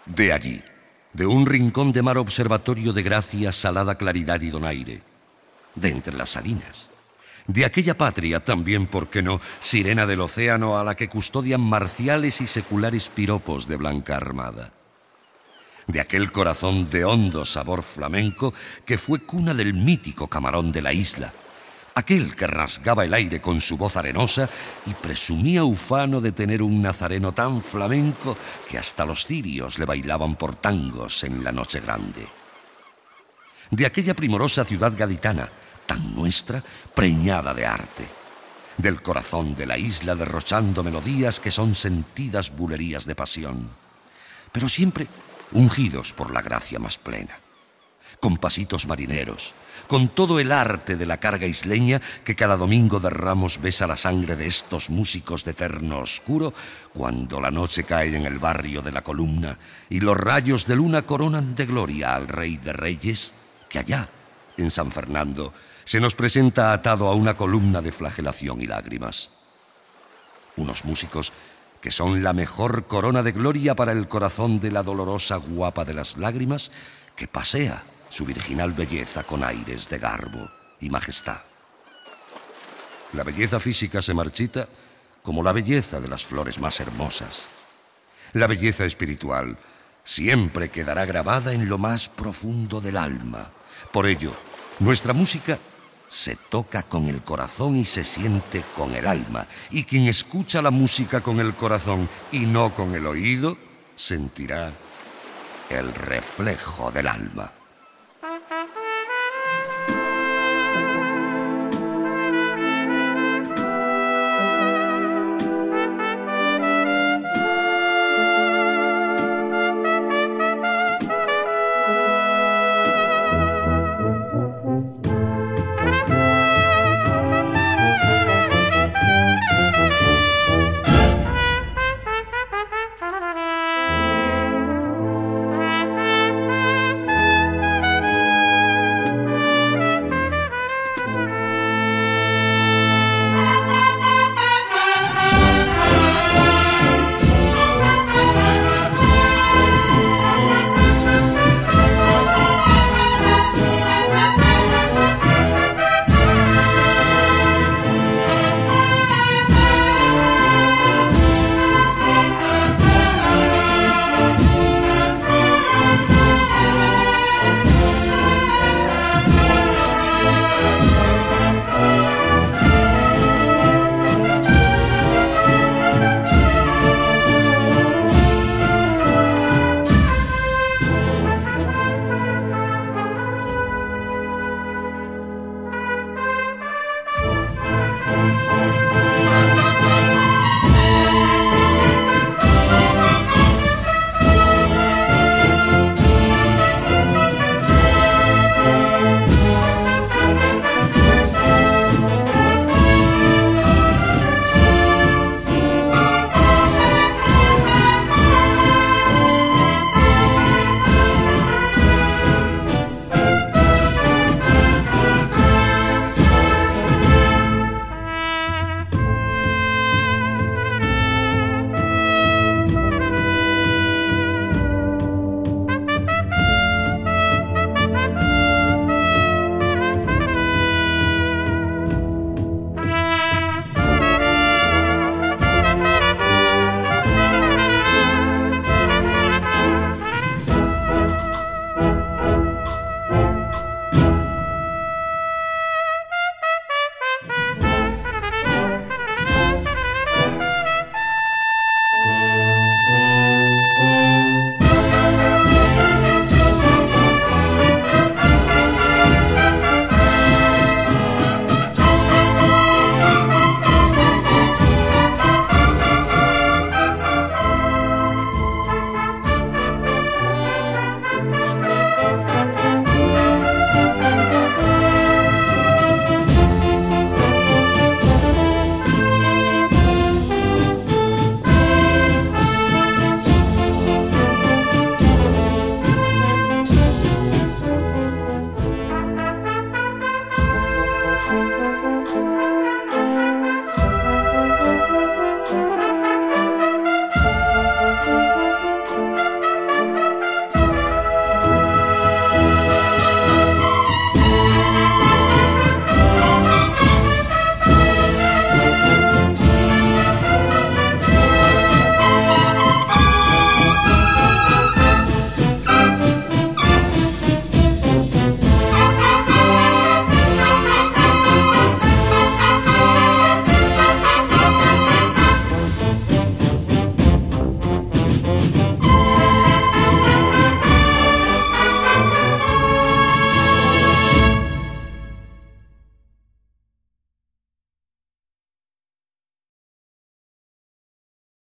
De allí, de un rincón de mar observatorio de gracia, salada claridad y donaire, de entre las salinas, de aquella patria también, ¿por qué no?, sirena del océano a la que custodian marciales y seculares piropos de blanca armada, de aquel corazón de hondo sabor flamenco que fue cuna del mítico camarón de la isla, aquel que rasgaba el aire con su voz arenosa y presumía ufano de tener un nazareno tan flamenco que hasta los cirios le bailaban por tangos en la noche grande. De aquella primorosa ciudad gaditana, tan nuestra, preñada de arte. Del corazón de la isla derrochando melodías que son sentidas bulerías de pasión, pero siempre ungidos por la gracia más plena. Con pasitos marineros, con todo el arte de la carga isleña que cada domingo de Ramos besa la sangre de estos músicos de eterno oscuro, cuando la noche cae en el barrio de la Columna y los rayos de luna coronan de gloria al Rey de Reyes, que allá, en San Fernando, se nos presenta atado a una columna de flagelación y lágrimas. Unos músicos que son la mejor corona de gloria para el corazón de la dolorosa guapa de las lágrimas, que pasea su virginal belleza con aires de garbo y majestad. La belleza física se marchita como la belleza de las flores más hermosas. La belleza espiritual siempre quedará grabada en lo más profundo del alma. Por ello, nuestra música se toca con el corazón y se siente con el alma. Y quien escucha la música con el corazón y no con el oído, sentirá el reflejo del alma.